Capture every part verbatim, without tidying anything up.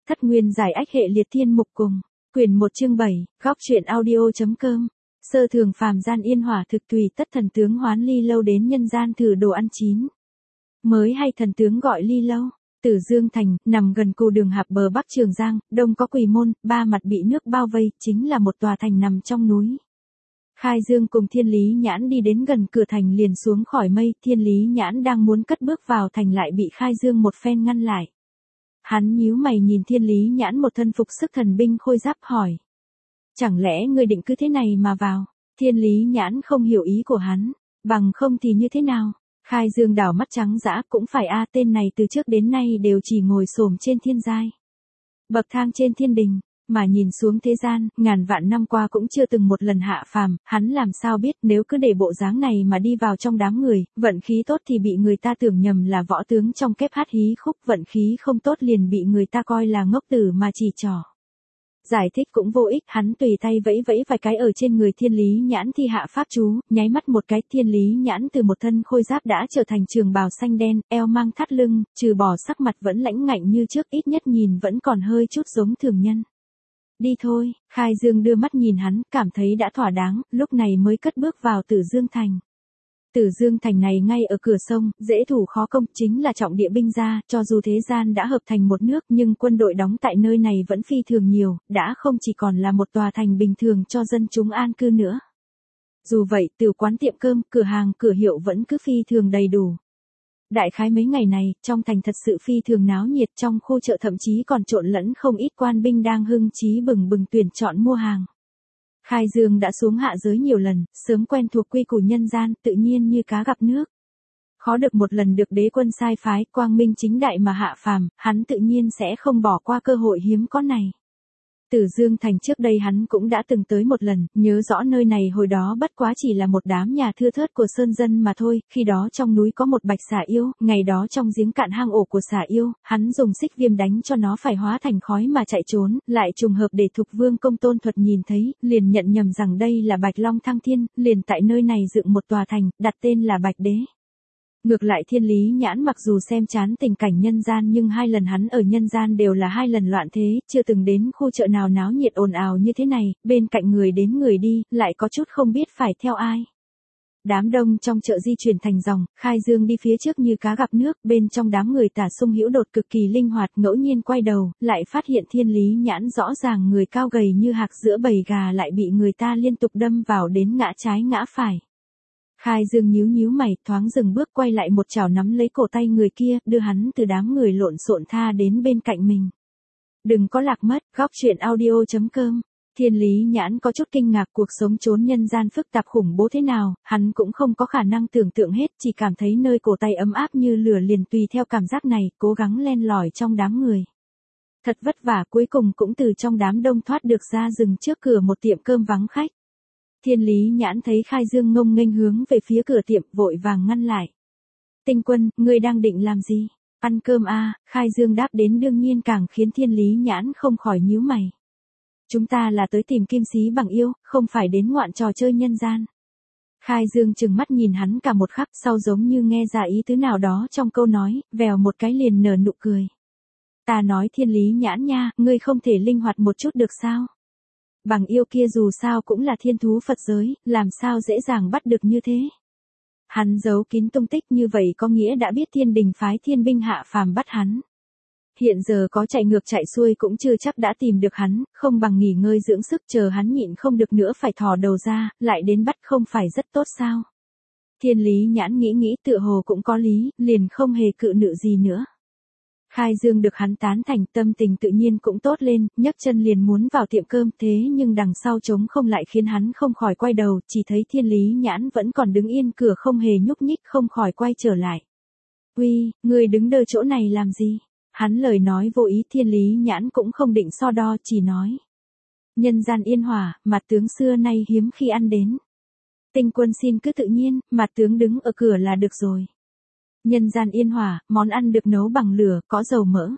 Thất nguyên giải ách hệ liệt thiên mục cùng. Quyển một chương bảy, góc truyện audio.com. Sơ thường phàm gian yên hỏa thực tùy tất thần tướng hoán ly lâu đến nhân gian thử đồ ăn chín. Mới hay thần tướng gọi ly lâu. Tử Dương Thành, nằm gần cù đường hạp bờ Bắc Trường Giang, đông có Quỳ Môn, ba mặt bị nước bao vây, chính là một tòa thành nằm trong núi. Khai Dương cùng Thiên Lý Nhãn đi đến gần cửa thành liền xuống khỏi mây, Thiên Lý Nhãn đang muốn cất bước vào thành lại bị Khai Dương một phen ngăn lại. Hắn nhíu mày nhìn Thiên Lý Nhãn một thân phục sức thần binh khôi giáp hỏi. Chẳng lẽ ngươi định cứ thế này mà vào? Thiên Lý Nhãn không hiểu ý của hắn, bằng không thì như thế nào? Khai Dương đảo mắt trắng dã, cũng phải a, tên này từ trước đến nay đều chỉ ngồi xổm trên thiên giai. Bậc thang trên thiên đình, mà nhìn xuống thế gian, ngàn vạn năm qua cũng chưa từng một lần hạ phàm, hắn làm sao biết nếu cứ để bộ dáng này mà đi vào trong đám người, vận khí tốt thì bị người ta tưởng nhầm là võ tướng trong kép hát hí khúc, vận khí không tốt liền bị người ta coi là ngốc tử mà chỉ trỏ. Giải thích cũng vô ích, hắn tùy tay vẫy vẫy vài cái ở trên người Thiên Lý Nhãn thi hạ pháp chú, nháy mắt một cái Thiên Lý Nhãn từ một thân khôi giáp đã trở thành trường bào xanh đen, eo mang thắt lưng, trừ bỏ sắc mặt vẫn lãnh ngạnh như trước, ít nhất nhìn vẫn còn hơi chút giống thường nhân. Đi thôi, Khai Dương đưa mắt nhìn hắn, cảm thấy đã thỏa đáng, lúc này mới cất bước vào Tử Dương Thành. Tử Dương Thành này ngay ở cửa sông, dễ thủ khó công, chính là trọng địa binh gia, cho dù thế gian đã hợp thành một nước nhưng quân đội đóng tại nơi này vẫn phi thường nhiều, đã không chỉ còn là một tòa thành bình thường cho dân chúng an cư nữa. Dù vậy, từ quán tiệm cơm, cửa hàng, cửa hiệu vẫn cứ phi thường đầy đủ. Đại khái mấy ngày này, trong thành thật sự phi thường náo nhiệt, trong khu chợ thậm chí còn trộn lẫn không ít quan binh đang hưng chí bừng bừng tuyển chọn mua hàng. Khai Dương đã xuống hạ giới nhiều lần, sớm quen thuộc quy củ nhân gian, tự nhiên như cá gặp nước. Khó được một lần được đế quân sai phái, quang minh chính đại mà hạ phàm, hắn tự nhiên sẽ không bỏ qua cơ hội hiếm có này. Tử Dương Thành trước đây hắn cũng đã từng tới một lần, nhớ rõ nơi này hồi đó bất quá chỉ là một đám nhà thưa thớt của sơn dân mà thôi, khi đó trong núi có một bạch xà yêu, ngày đó trong giếng cạn hang ổ của xà yêu, hắn dùng xích viêm đánh cho nó phải hóa thành khói mà chạy trốn, lại trùng hợp để Thục Vương Công Tôn Thuật nhìn thấy, liền nhận nhầm rằng đây là Bạch Long Thăng Thiên, liền tại nơi này dựng một tòa thành, đặt tên là Bạch Đế. Ngược lại Thiên Lý Nhãn mặc dù xem chán tình cảnh nhân gian nhưng hai lần hắn ở nhân gian đều là hai lần loạn thế, chưa từng đến khu chợ nào náo nhiệt ồn ào như thế này, bên cạnh người đến người đi, lại có chút không biết phải theo ai. Đám đông trong chợ di chuyển thành dòng, Khai Dương đi phía trước như cá gặp nước, bên trong đám người tả sung hữu đột cực kỳ linh hoạt, ngẫu nhiên quay đầu, lại phát hiện Thiên Lý Nhãn rõ ràng người cao gầy như hạc giữa bầy gà lại bị người ta liên tục đâm vào đến ngã trái ngã phải. Khai Dương nhíu nhíu mày, thoáng dừng bước quay lại một chảo nắm lấy cổ tay người kia, đưa hắn từ đám người lộn xộn tha đến bên cạnh mình. Đừng có lạc mất, góc truyện audio.com. Thiên Lý Nhãn có chút kinh ngạc cuộc sống trốn nhân gian phức tạp khủng bố thế nào, hắn cũng không có khả năng tưởng tượng hết, chỉ cảm thấy nơi cổ tay ấm áp như lửa liền tùy theo cảm giác này, cố gắng len lỏi trong đám người. Thật vất vả cuối cùng cũng từ trong đám đông thoát được ra dừng trước cửa một tiệm cơm vắng khách. Thiên Lý Nhãn thấy Khai Dương ngông nghênh hướng về phía cửa tiệm, vội vàng ngăn lại. Tinh Quân, ngươi đang định làm gì? Ăn cơm à? Khai Dương đáp đến đương nhiên càng khiến Thiên Lý Nhãn không khỏi nhíu mày. Chúng ta là tới tìm kim sĩ bằng yêu, không phải đến ngoạn trò chơi nhân gian. Khai Dương trừng mắt nhìn hắn cả một khắc, sau giống như nghe ra ý tứ nào đó trong câu nói, vèo một cái liền nở nụ cười. Ta nói Thiên Lý Nhãn nha, ngươi không thể linh hoạt một chút được sao? Bằng yêu kia dù sao cũng là thiên thú Phật giới, làm sao dễ dàng bắt được như thế. Hắn giấu kín tung tích như vậy có nghĩa đã biết thiên đình phái thiên binh hạ phàm bắt hắn. Hiện giờ có chạy ngược chạy xuôi cũng chưa chắc đã tìm được hắn, không bằng nghỉ ngơi dưỡng sức chờ hắn nhịn không được nữa phải thò đầu ra, lại đến bắt không phải rất tốt sao. Thiên Lý Nhãn nghĩ nghĩ tựa hồ cũng có lý, liền không hề cự nữ gì nữa. Khai Dương được hắn tán thành, tâm tình tự nhiên cũng tốt lên, nhấc chân liền muốn vào tiệm cơm, thế nhưng đằng sau trống không lại khiến hắn không khỏi quay đầu, chỉ thấy Thiên Lý Nhãn vẫn còn đứng yên cửa không hề nhúc nhích, không khỏi quay trở lại. Uy, người đứng đơ chỗ này làm gì? Hắn lời nói vô ý, Thiên Lý Nhãn cũng không định so đo, chỉ nói. Nhân gian yên hòa, mặt tướng xưa nay hiếm khi ăn đến. Tinh Quân xin cứ tự nhiên, mặt tướng đứng ở cửa là được rồi. Nhân gian yên hòa, món ăn được nấu bằng lửa, có dầu mỡ.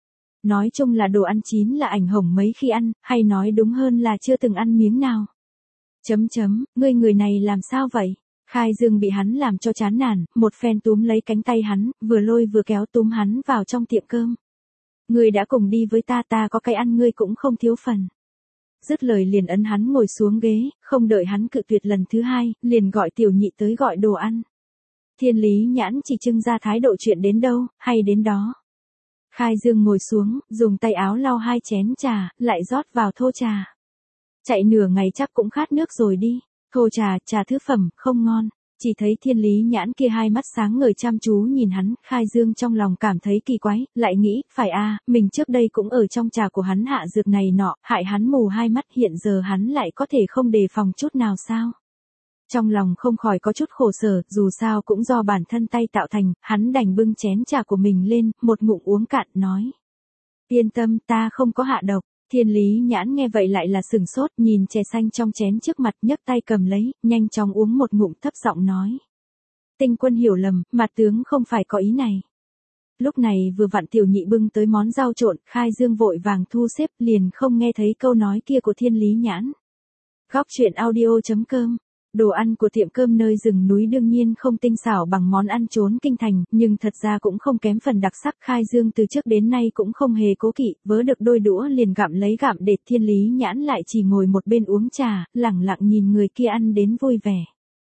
Nói chung là đồ ăn chín là ảnh hồng mấy khi ăn, hay nói đúng hơn là chưa từng ăn miếng nào. Chấm chấm, ngươi người này làm sao vậy? Khai Dương bị hắn làm cho chán nản, một phen túm lấy cánh tay hắn, vừa lôi vừa kéo túm hắn vào trong tiệm cơm. Ngươi đã cùng đi với ta, ta có cái ăn ngươi cũng không thiếu phần. Dứt lời liền ấn hắn ngồi xuống ghế, không đợi hắn cự tuyệt lần thứ hai, liền gọi tiểu nhị tới gọi đồ ăn. Thiên Lý Nhãn chỉ trưng ra thái độ chuyện đến đâu, hay đến đó. Khai Dương ngồi xuống, dùng tay áo lau hai chén trà, lại rót vào thô trà. Chạy nửa ngày chắc cũng khát nước rồi đi. Thô trà, trà thứ phẩm, không ngon. Chỉ thấy Thiên Lý Nhãn kia hai mắt sáng ngời chăm chú nhìn hắn, Khai Dương trong lòng cảm thấy kỳ quái, lại nghĩ, phải a, mình trước đây cũng ở trong trà của hắn hạ dược này nọ, hại hắn mù hai mắt, hiện giờ hắn lại có thể không đề phòng chút nào sao? Trong lòng không khỏi có chút khổ sở, dù sao cũng do bản thân tay tạo thành, hắn đành bưng chén trà của mình lên, một ngụm uống cạn, nói. Yên tâm, ta không có hạ độc. Thiên Lý Nhãn nghe vậy lại là sừng sốt, nhìn chè xanh trong chén trước mặt, nhấc tay cầm lấy, nhanh chóng uống một ngụm, thấp giọng nói. Tinh Quân hiểu lầm, mặt tướng không phải có ý này. Lúc này vừa vặn tiểu nhị bưng tới món rau trộn, Khai Dương vội vàng thu xếp, liền không nghe thấy câu nói kia của Thiên Lý Nhãn. Góc truyện audio chấm com. Đồ ăn của tiệm cơm nơi rừng núi đương nhiên không tinh xảo bằng món ăn trốn kinh thành, nhưng thật ra cũng không kém phần đặc sắc. Khai Dương từ trước đến nay cũng không hề cố kỵ, vớ được đôi đũa liền gặm lấy gặm đệt. Thiên Lý Nhãn lại chỉ ngồi một bên uống trà, lẳng lặng nhìn người kia ăn đến vui vẻ.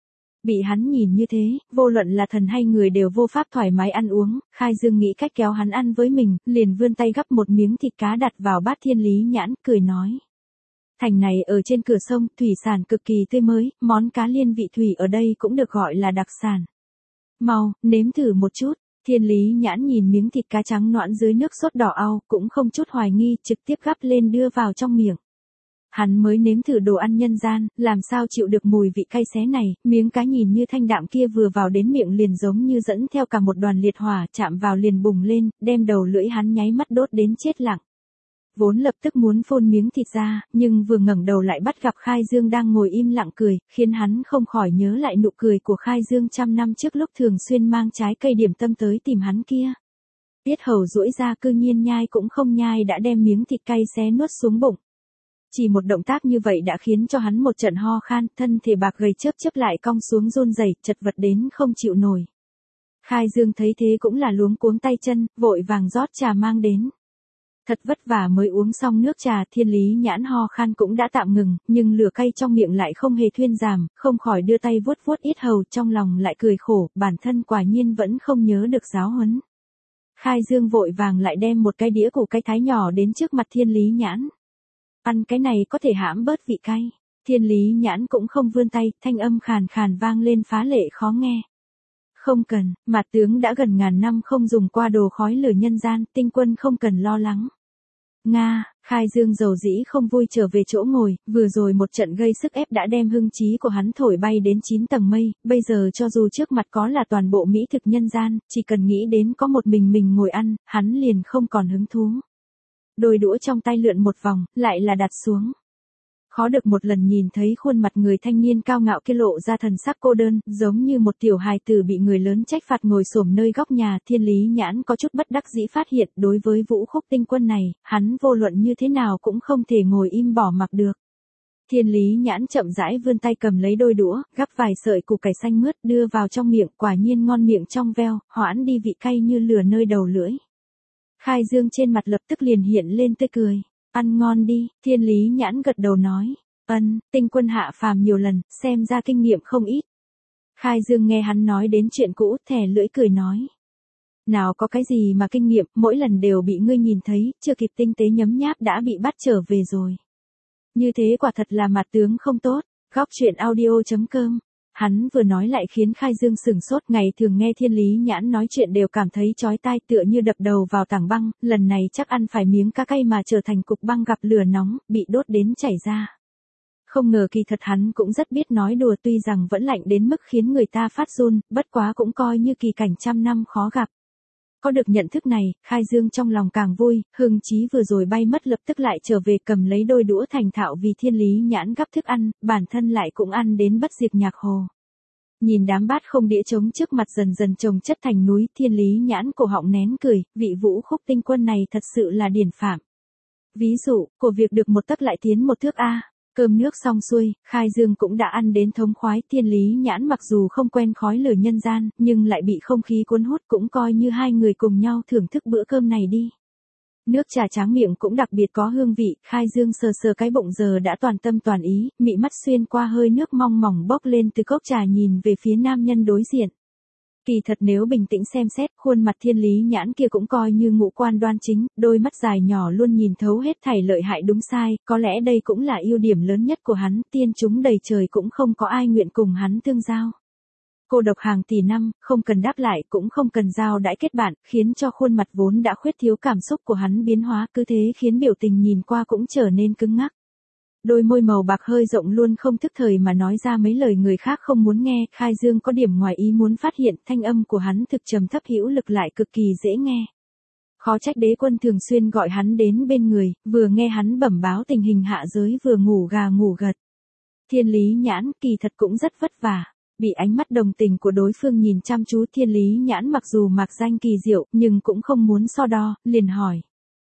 Bị hắn nhìn như thế, vô luận là thần hay người đều vô pháp thoải mái ăn uống. Khai Dương nghĩ cách kéo hắn ăn với mình, liền vươn tay gắp một miếng thịt cá đặt vào bát Thiên Lý Nhãn, cười nói. Thành này ở trên cửa sông, thủy sản cực kỳ tươi mới, món cá liên vị thủy ở đây cũng được gọi là đặc sản. Mau, nếm thử một chút. Thiên Lý Nhãn nhìn miếng thịt cá trắng nõn dưới nước sốt đỏ au, cũng không chút hoài nghi, trực tiếp gắp lên đưa vào trong miệng. Hắn mới nếm thử đồ ăn nhân gian, làm sao chịu được mùi vị cay xé này, miếng cá nhìn như thanh đạm kia vừa vào đến miệng liền giống như dẫn theo cả một đoàn liệt hỏa, chạm vào liền bùng lên, đem đầu lưỡi hắn nháy mắt đốt đến chết lặng. Vốn lập tức muốn phun miếng thịt ra, nhưng vừa ngẩng đầu lại bắt gặp Khai Dương đang ngồi im lặng cười, khiến hắn không khỏi nhớ lại nụ cười của Khai Dương trăm năm trước lúc thường xuyên mang trái cây điểm tâm tới tìm hắn kia. Yết hầu duỗi ra cư nhiên nhai cũng không nhai đã đem miếng thịt cay xé nuốt xuống bụng. Chỉ một động tác như vậy đã khiến cho hắn một trận ho khan, thân thể bạc gầy chớp chớp lại cong xuống run rẩy, chật vật đến không chịu nổi. Khai Dương thấy thế cũng là luống cuống tay chân, vội vàng rót trà mang đến. Thật vất vả mới uống xong nước trà. Thiên Lý Nhãn ho khan cũng đã tạm ngừng, nhưng lửa cay trong miệng lại không hề thuyên giảm, không khỏi đưa tay vuốt vuốt yết hầu, trong lòng lại cười khổ, bản thân quả nhiên vẫn không nhớ được giáo huấn. Khai Dương vội vàng lại đem một cái đĩa củ cay thái nhỏ đến trước mặt Thiên Lý Nhãn. Ăn cái này có thể hãm bớt vị cay. Thiên Lý Nhãn cũng không vươn tay, thanh âm khàn khàn vang lên phá lệ khó nghe. Không cần, mặt tướng đã gần ngàn năm không dùng qua đồ khói lửa nhân gian, Tinh Quân không cần lo lắng. Nga, Khai Dương dầu dĩ không vui trở về chỗ ngồi, vừa rồi một trận gây sức ép đã đem hưng trí của hắn thổi bay đến chín tầng mây, bây giờ cho dù trước mặt có là toàn bộ mỹ thực nhân gian, chỉ cần nghĩ đến có một mình mình ngồi ăn, hắn liền không còn hứng thú. Đôi đũa trong tay lượn một vòng, lại là đặt xuống. Khó được một lần nhìn thấy khuôn mặt người thanh niên cao ngạo kia lộ ra thần sắc cô đơn, giống như một tiểu hài tử bị người lớn trách phạt ngồi xổm nơi góc nhà. Thiên Lý Nhãn có chút bất đắc dĩ phát hiện, đối với Vũ Khúc Tinh Quân này, hắn vô luận như thế nào cũng không thể ngồi im bỏ mặc được. Thiên Lý Nhãn chậm rãi vươn tay cầm lấy đôi đũa, gắp vài sợi củ cải xanh mướt đưa vào trong miệng, quả nhiên ngon miệng trong veo, hoãn đi vị cay như lửa nơi đầu lưỡi. Khai Dương trên mặt lập tức liền hiện lên tươi cười. Ăn ngon đi, Thiên Lý Nhãn gật đầu nói. Ân, Tinh Quân hạ phàm nhiều lần, xem ra kinh nghiệm không ít. Khai Dương nghe hắn nói đến chuyện cũ, thè lưỡi cười nói. Nào có cái gì mà kinh nghiệm, mỗi lần đều bị ngươi nhìn thấy, chưa kịp tinh tế nhấm nháp đã bị bắt trở về rồi. Như thế quả thật là mặt tướng không tốt. Góc truyện audio chấm com. Hắn vừa nói lại khiến Khai Dương sửng sốt, ngày thường nghe Thiên Lý Nhãn nói chuyện đều cảm thấy chói tai tựa như đập đầu vào tảng băng, lần này chắc ăn phải miếng cá cay mà trở thành cục băng gặp lửa nóng, bị đốt đến chảy ra. Không ngờ kỳ thật hắn cũng rất biết nói đùa, tuy rằng vẫn lạnh đến mức khiến người ta phát run, bất quá cũng coi như kỳ cảnh trăm năm khó gặp. Có được nhận thức này, Khai Dương trong lòng càng vui, hưng trí vừa rồi bay mất lập tức lại trở về cầm lấy đôi đũa thành thạo vì Thiên Lý Nhãn gắp thức ăn, bản thân lại cũng ăn đến bất diệt nhạc hồ. Nhìn đám bát không đĩa trống trước mặt dần dần chồng chất thành núi, Thiên Lý Nhãn cổ họng nén cười, vị Vũ Khúc Tinh Quân này thật sự là điển phạm. Ví dụ, của việc được một tấc lại tiến một thước a. Cơm nước xong xuôi, Khai Dương cũng đã ăn đến thống khoái. Thiên Lý Nhãn mặc dù không quen khói lửa nhân gian, nhưng lại bị không khí cuốn hút, cũng coi như hai người cùng nhau thưởng thức bữa cơm này đi. Nước trà tráng miệng cũng đặc biệt có hương vị, Khai Dương sờ sờ cái bụng giờ đã toàn tâm toàn ý, mị mắt xuyên qua hơi nước mong mỏng bốc lên từ cốc trà nhìn về phía nam nhân đối diện. Kỳ thật nếu bình tĩnh xem xét, khuôn mặt Thiên Lý Nhãn kia cũng coi như ngũ quan đoan chính, đôi mắt dài nhỏ luôn nhìn thấu hết thảy lợi hại đúng sai, có lẽ đây cũng là ưu điểm lớn nhất của hắn, tiên chúng đầy trời cũng không có ai nguyện cùng hắn tương giao. Cô độc hàng tỷ năm, không cần đáp lại cũng không cần giao đãi kết bạn, khiến cho khuôn mặt vốn đã khuyết thiếu cảm xúc của hắn biến hóa, cứ thế khiến biểu tình nhìn qua cũng trở nên cứng ngắc. Đôi môi màu bạc hơi rộng luôn không thức thời mà nói ra mấy lời người khác không muốn nghe, Khai Dương có điểm ngoài ý muốn phát hiện thanh âm của hắn thực trầm thấp hữu lực lại cực kỳ dễ nghe. Khó trách Đế Quân thường xuyên gọi hắn đến bên người, vừa nghe hắn bẩm báo tình hình hạ giới vừa ngủ gà ngủ gật. Thiên Lý Nhãn kỳ thật cũng rất vất vả. Bị ánh mắt đồng tình của đối phương nhìn chăm chú, Thiên Lý Nhãn mặc dù mạc danh kỳ diệu, nhưng cũng không muốn so đo, liền hỏi.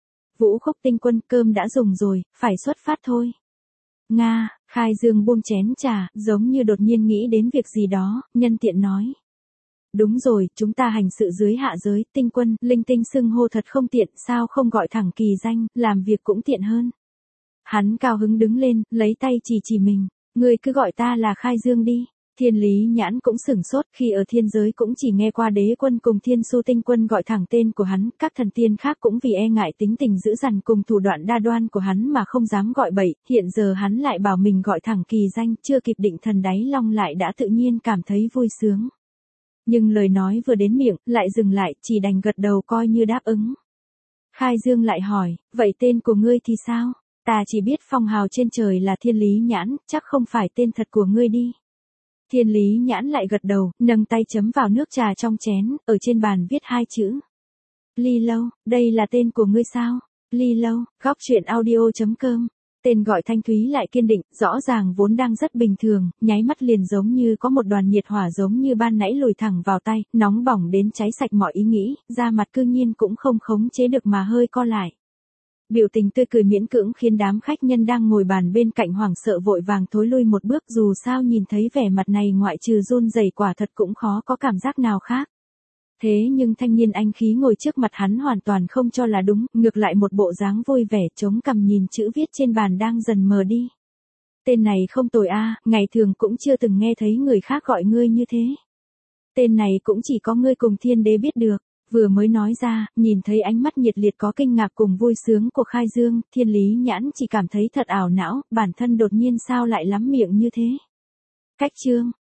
Vũ Khúc tinh quân, cơm đã dùng rồi, phải xuất phát thôi. Nga, Khai Dương buông chén trà, giống như đột nhiên nghĩ đến việc gì đó, nhân tiện nói. Đúng rồi, chúng ta hành sự dưới hạ giới, tinh quân, linh tinh xưng hô thật không tiện, sao không gọi thẳng kỳ danh, làm việc cũng tiện hơn. Hắn cao hứng đứng lên, lấy tay chỉ chỉ mình, ngươi cứ gọi ta là Khai Dương đi. Thiên Lý Nhãn cũng sửng sốt, khi ở thiên giới cũng chỉ nghe qua Đế Quân cùng Thiên Su tinh quân gọi thẳng tên của hắn, các thần tiên khác cũng vì e ngại tính tình dữ dằn cùng thủ đoạn đa đoan của hắn mà không dám gọi bậy, hiện giờ hắn lại bảo mình gọi thẳng kỳ danh, chưa kịp định thần đáy long lại đã tự nhiên cảm thấy vui sướng. Nhưng lời nói vừa đến miệng, lại dừng lại, chỉ đành gật đầu coi như đáp ứng. Khai Dương lại hỏi, vậy tên của ngươi thì sao? Ta chỉ biết phong hào trên trời là Thiên Lý Nhãn, chắc không phải tên thật của ngươi đi. Thiên Lý Nhãn lại gật đầu, nâng tay chấm vào nước trà trong chén, ở trên bàn viết hai chữ. Ly Lâu, đây là tên của ngươi sao? Ly Lâu, góc truyện audio chấm com. Tên gọi thanh thúy lại kiên định, rõ ràng vốn đang rất bình thường, nháy mắt liền giống như có một đoàn nhiệt hỏa giống như ban nãy lùi thẳng vào tay, nóng bỏng đến cháy sạch mọi ý nghĩ, da mặt cư nhiên cũng không khống chế được mà hơi co lại. Biểu tình tươi cười miễn cưỡng khiến đám khách nhân đang ngồi bàn bên cạnh hoảng sợ vội vàng thối lui một bước, dù sao nhìn thấy vẻ mặt này ngoại trừ run rẩy quả thật cũng khó có cảm giác nào khác. Thế nhưng thanh niên anh khí ngồi trước mặt hắn hoàn toàn không cho là đúng, ngược lại một bộ dáng vui vẻ chống cằm nhìn chữ viết trên bàn đang dần mờ đi. Tên này không tồi a, ngày thường cũng chưa từng nghe thấy người khác gọi ngươi như thế. Tên này cũng chỉ có ngươi cùng Thiên Đế biết được. Vừa mới nói ra, nhìn thấy ánh mắt nhiệt liệt có kinh ngạc cùng vui sướng của Khai Dương, Thiên Lý Nhãn chỉ cảm thấy thật ảo não, bản thân đột nhiên sao lại lắm miệng như thế. Cách chương